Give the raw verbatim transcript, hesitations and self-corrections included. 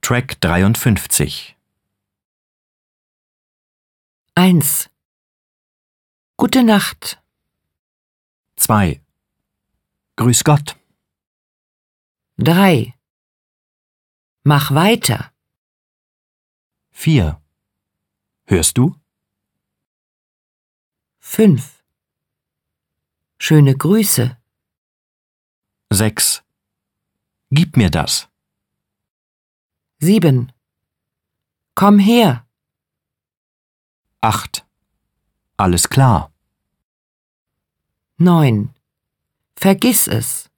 Track dreiundfünfzig. eins. Gute Nacht. zwei. Grüß Gott. drei. Mach weiter. vier. Hörst du? fünf. Schöne Grüße. sechs. Gib mir das. sieben. Komm her. acht. Alles klar. neun. Vergiss es.